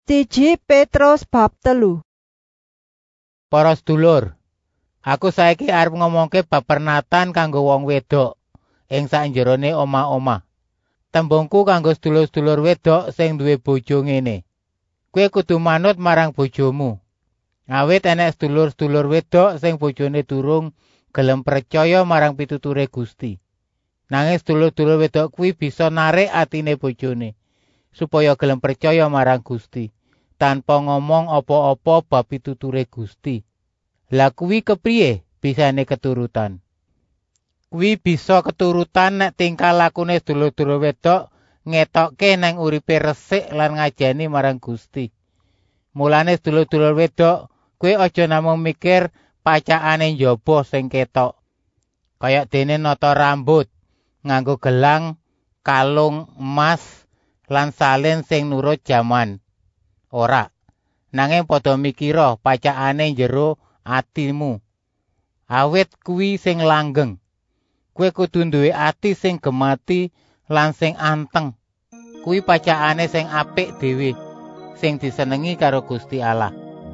1 Petrus bab 3. Para sedulur, aku saiki arep ngomongke bab pernatan kanggo wong wedok ing sakjerone omah-omah. Tembungku kanggo sedulur-sedulur wedok sing duwe bojo ngene. Kowe kudu manut marang bojomu. Awit enek sedulur-sedulur wedok sing bojone durung gelem percaya marang pituture Gusti. Nanging sedulur-sedulur wedok kuwi bisa narik atine bojone supaya gelem percaya marang Gusti tanpa ngomong apa-apa bab pituture Gusti. Lah kuwi kepriye bisane keturutan? Kuwi bisa keturutan nek tingkah lakune sedulur-sedulur wedok ngetokke nang uripe resik lan ngajeni marang Gusti. Mulane sedulur-sedulur wedok, kowe aja namung mikir pacakane njaba sing ketok. Kaya dene nata rambut, nganggo gelang, kalung emas lan salin sing nurut jaman. Ora. Nanging padha mikira pacakane jero atimu. Awit kuwi sing langgeng. Kowe kudu duwe ati sing gemati lan sing anteng. Kuwi pacakane sing apik dhewe, sing disenengi karo Gusti Allah.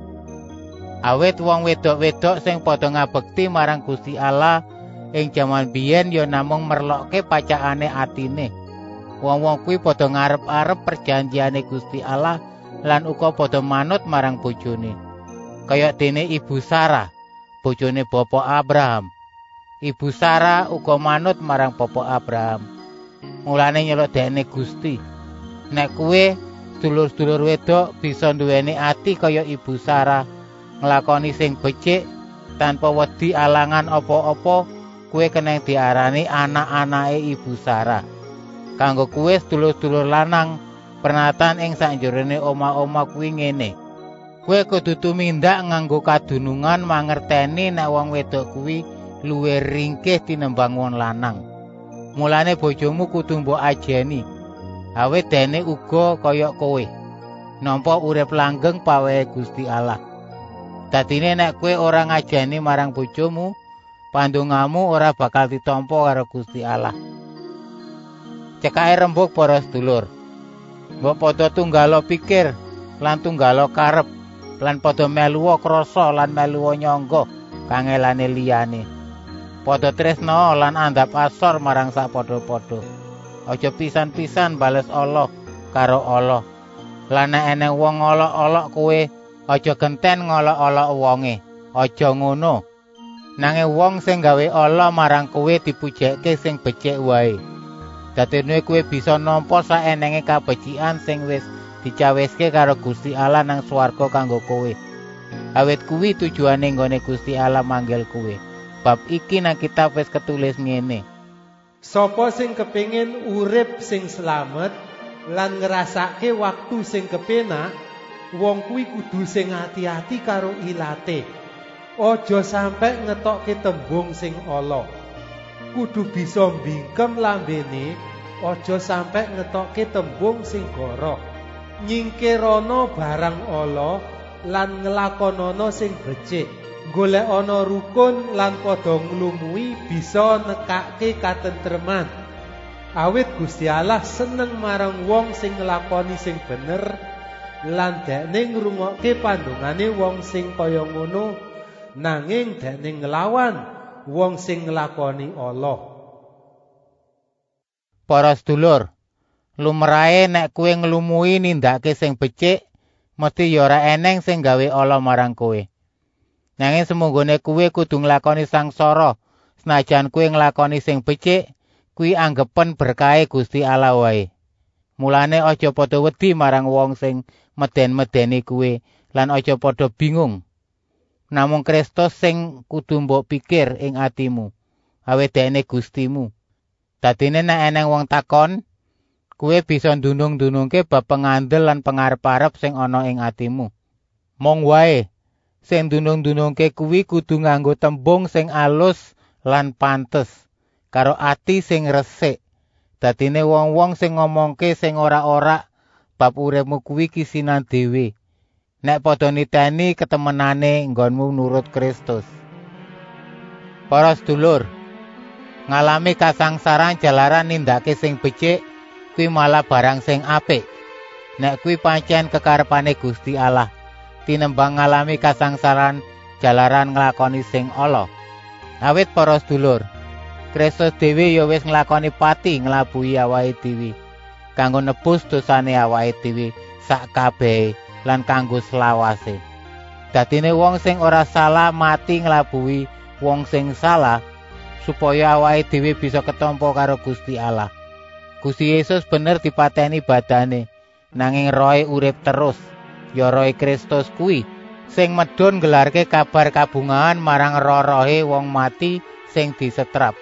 Awit wong wedok-wedok sing padha ngabekti marang Gusti Allah ing jaman biyen ya namung merlokke pacakane atine. Wong-wong kuwi padha ngarep-arep perjanjiane Gusti Allah lan uga padha manut marang bojone. Kaya dene Ibu Sarah, bojone Bapak Abraham. Ibu Sarah uga manut marang Bapak Abraham. Mulane nyeluk dekne Gusti. Nek kowe sedulur-sedulur wedok bisa nduweni ati kaya Ibu Sarah, nglakoni sing becik tanpa wedi alangan apa-apa, kowe keneng diarani anak-anake Ibu Sarah. Kanggo kowe sedulur-sedulur lanang, pernatan ing sakjerone omah-omah kuwi ngene. Kowe kudu tumindak nganggo kadunungan mangerteni nek wong wedok kuwi luwih ringkih tinimbang wong lanang. Mulane bojomu kudu mbok ajeni. Awit dene uga kaya kowe. Nampa urip langgeng pawehe Gusti Allah. Dadine nek kowe ora ngajeni marang bojomu, pandongamu ora bakal ditampa karo Gusti Allah. Cekake rembug para sedulur. Mbok padha tunggalo pikir lan tunggalo karep lan padha meluwa krasa lan meluwa nyangga kangelane liyane. Padha tresna lan andhap asor marang sapadha-padha. Aja pisan-pisan bales Allah karo Allah. Lan nek eneng wong ngolok-olok kowe, aja genten ngolok-olok wonge. Aja ngono. Nanging wong sing gawe Allah marang kowe dipujekke sing becik wae. Dadine kowe bisa nampa saenenge kabecikan sing wis dicawiske karo Gusti Allah nang swarga kanggo kowe. Awit kuwi tujuane nggone Gusti Allah manggil kowe. Bab iki nang kitab wis ketulis ngene. Sapa sing kepengin urip sing slamet lan ngrasake waktu sing kepenak, wong kuwi kudu sing ati-ati karo ilate. Aja sampe ngetokke tembung sing ala. Kudu bisa mbingkem lambene, aja sampe ngetokke tembung sing goroh. Nyingkirana barang ala lan nglakonana sing becik. Golekana rukun lan padha nglumui bisa nekake katentreman. Awit Gusti Allah seneng marang wong sing nglakoni sing bener lan dekne ngrungokke pandongane wong sing kaya ngono, nanging dekne nglawan wong sing nglakoni Allah. Para sedulur, lumrahe nek kowe nglumui nindakake sing becik, mesti ya ora eneng sing gawe ala marang kowe. Nanging semonggone kowe kudu nglakoni sangsara, senajan kowe nglakoni sing becik, kuwi anggepen berkahe Gusti Allah wae. Mulane aja padha wedi marang wong sing meden-medeni kowe lan aja padha bingung. Namung Kristus sing kudu mbok pikir ing atimu, awit dekne Gustimu. Dadine nek eneng wong takon, kowe bisa ndunung-ndunungke bab pengandel lan pangarep-arep sing ana ing atimu. Mong wae, sing ndunung-ndunungke kuwi kudu nganggo tembung sing alus lan pantes, karo ati sing resik. Dadine wong-wong sing ngomongke sing ora-ora bab uripmu kuwi kisinan dhewe. Nek padha niteni ketemenane nggonmu nurut Kristus. Para sedulur, ngalami kasangsaran jalaran nindakake sing becik kuwi malah barang sing apik. nek kuwi pancen kekarepane Gusti Allah, tinembang ngalami kasangsaran jalaran nglakoni sing ala. Awit para sedulur, Kristus dhewe ya wis nglakoni pati nglabuhi awake dhewe kanggo nebus dosane awake dhewe sak kabehe lan kanggo selawase. Dadine wong sing ora salah mati nglabuhi wong sing salah supaya awake dhewe bisa ketampa karo Gusti Allah. Gusti Yesus bener dipateni badane, nanging rohe urip terus. Ya rohe Kristus kuwi sing medhun nggelarke kabar kabungahan marang roh-rohe wong mati sing disetrap.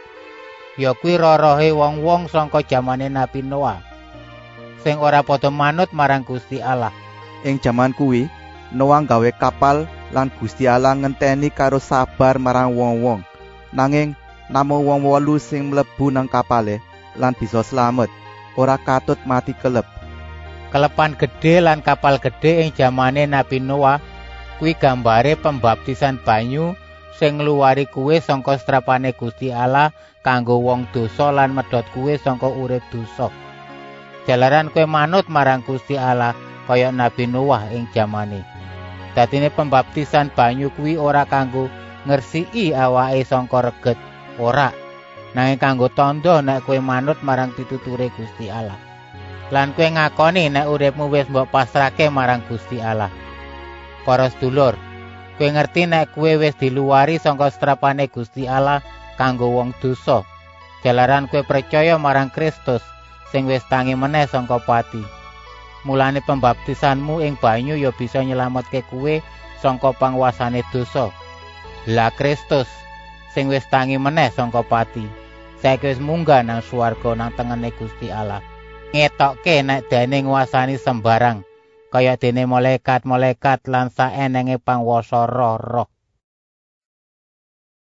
Ya kuwi roh-rohe wong-wong sangka jamane Nabi Noah sing ora padha manut marang Gusti Allah. Ing jaman kuwi Noah gawe kapal lan Gusti Allah ngenteni karo sabar marang wong-wong. Nanging namung wong 8 sing mlebu nang kapale lan bisa slamet, ora katut mati kelep. Kelepan gedhe lan kapal gedhe ing jamane Nabi Noah kuwi gambare pembaptisan banyu sing ngluwari kuwe sangka strapane Gusti Allah kanggo wong dosa lan medhot kuwe sangka urip dosa. Jalaran kowe manut marang Gusti Allah kaya Nabi Noah ing jamane. Dadine pembaptisan banyu kuwi ora kanggo ngresiki awake sangka reget, ora. Nanging kanggo tandha nek kowe manut marang pituture Gusti Allah. Lan kowe ngakoni nek uripmu wis mbok pasrahke marang Gusti Allah. Para sedulur, kowe ngerti nek kowe wis diluwari sangka strapane Gusti Allah kanggo wong dosa. Jalaran kowe percaya marang Kristus sing wis tangi meneh sangka pati. Mulane pembaptisanmu ing banyu ya bisa nyelametke kowe sangka panguasane dosa. Lah Kristus sing wis tangi meneh sangka pati, saiki wis munggah nang swarga nang tengene Gusti Allah. Ngetokke nek dene nguasani sembarang kaya dene malaikat-malaikat lan saenenge panguwasa roh-roh.